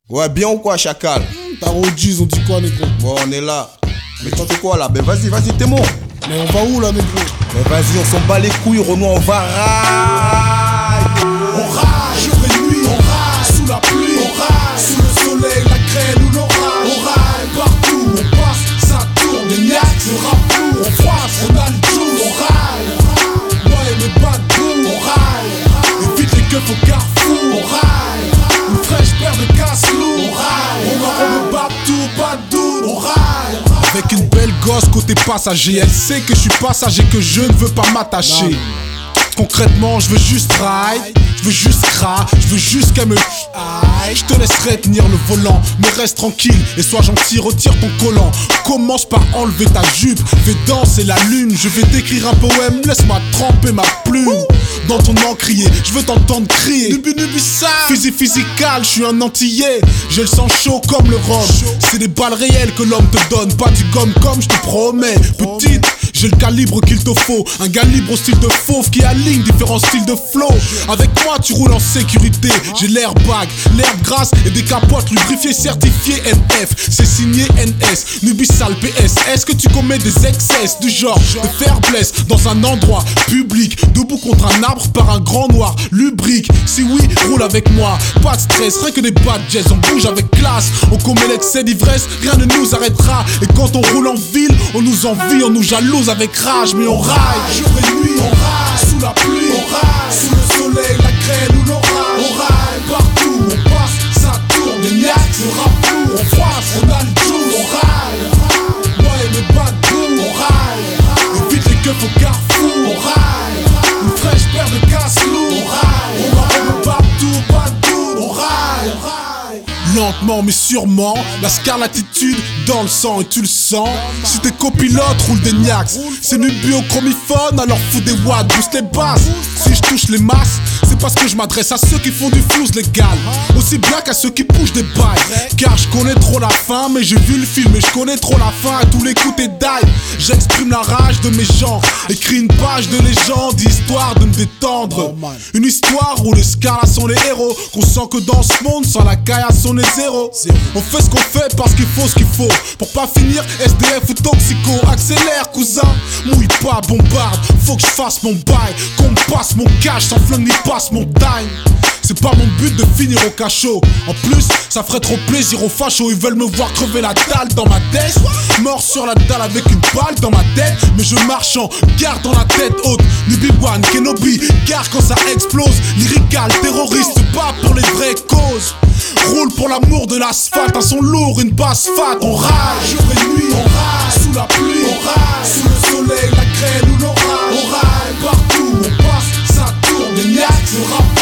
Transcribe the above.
Ouais, bien ou quoi, chacal? T'as Rodgers, on dit quoi, négro? Bon, on est là. Mais tu fais quoi là? Ben vas-y, t'es bon. Mais on va où là, négro? Mais vas-y, on s'en bat les couilles, Renoir, on va railler. On raille, jour et nuit, on raille, sous la pluie, on raille, sous le soleil, la grêle ou l'orage, on raille, partout, on passe, ça tourne, les niaques, le rap lourd, on froisse, on a le jour, on raille, moi et mes bad bouts, on raille, évite les keufs au carrefour, on raille, une fraîche paire de casse-loup, on raille, on bat tout, pas de doute, on raille. Avec une belle gosse côté passager, elle sait que je suis passager, que je ne veux pas m'attacher. Concrètement, je veux juste ride, je veux juste cra, je veux juste qu'elle me aïe. Je te laisserai tenir le volant, mais reste tranquille et sois gentil, retire ton collant. Commence par enlever ta jupe, fais danser la lune. Je vais t'écrire un poème, laisse-moi tremper ma plume dans ton encrier, je veux t'entendre crier. Nubi nubi ça, physical, je suis un antillais. J'ai le sang chaud comme le rhum. C'est des balles réelles que l'homme te donne, pas du gomme comme je te promets. Petite, j'ai le calibre qu'il te faut, un gars libre au style de fauve qui aligne différents styles de flow. Avec moi tu roules en sécurité, j'ai l'airbag, l'herbe grasse et des capotes lubrifiées certifiées NF. C'est signé NS, Nubisal PS. Est-ce que tu commets des excès du genre de faire blesse dans un endroit public, debout contre un arbre par un grand noir lubrique? Si oui, roule avec moi, pas de stress, rien que des bad jazz, on bouge avec classe. On commet l'excès d'ivresse, rien ne nous arrêtera. Et quand on roule en ville, on nous envie, on nous jalouse avec rage. Mais on raille, jour et nuit, on raille, sous la pluie, on raille, sous le soleil, la grêle ou l'orage, on raille, partout, on passe, ça tourne, les niaques, le rap lourd, on froisse, on a le jour, on raille, moi et mes bad bouts, on raille, évite les keufs au carrefour, on raille, une fraîche paire de casse-loup, on raille, on me partout, pas de doute, on raille. Lentement mais sûrement, la scarlatitude dans le sang et tu le sens. Si t'es copilote, roule des niaques. C'est Nubi au chromiphone, alors fous des watts, booste les basses. Si je touche les masses, c'est parce que je m'adresse à ceux qui font du flouze légal, aussi bien qu'à ceux qui poussent des bails. Car je connais trop la fin, mais j'ai vu le film et je connais trop la fin. À tous les coups t'es die, j'exprime la rage de mes genres. Écris une page de légende, histoire de me détendre. Une histoire où les scars sont les héros, qu'on sent que dans ce monde, sans la caillasse on est zéro. On fait ce qu'on fait parce qu'il faut ce qu'il faut, pour pas finir SDF ou toxico. Accélère cousin, mouille pas, bombarde. Faut que je fasse mon bail, qu'on me passe mon cash sans flingue ni passe mon time. C'est pas mon but de finir au cachot. En plus, ça ferait trop plaisir aux fachos. Ils veulent me voir crever la dalle dans ma tête. Mort sur la dalle avec une balle dans ma tête. Mais je marche en garde dans la tête haute. Nubi-Wan, Kenobi, car quand ça explose. Lyrical, terroriste, pas pour les vraies causes. Roule pour l'amour de l'asphalte, un son lourd, une basse fat. On raille, jour et nuit, on raille, sous la pluie, on raille, sous le soleil, la grêle ou l'orage, on raille, partout, on passe, ça tourne, les niaques, le rap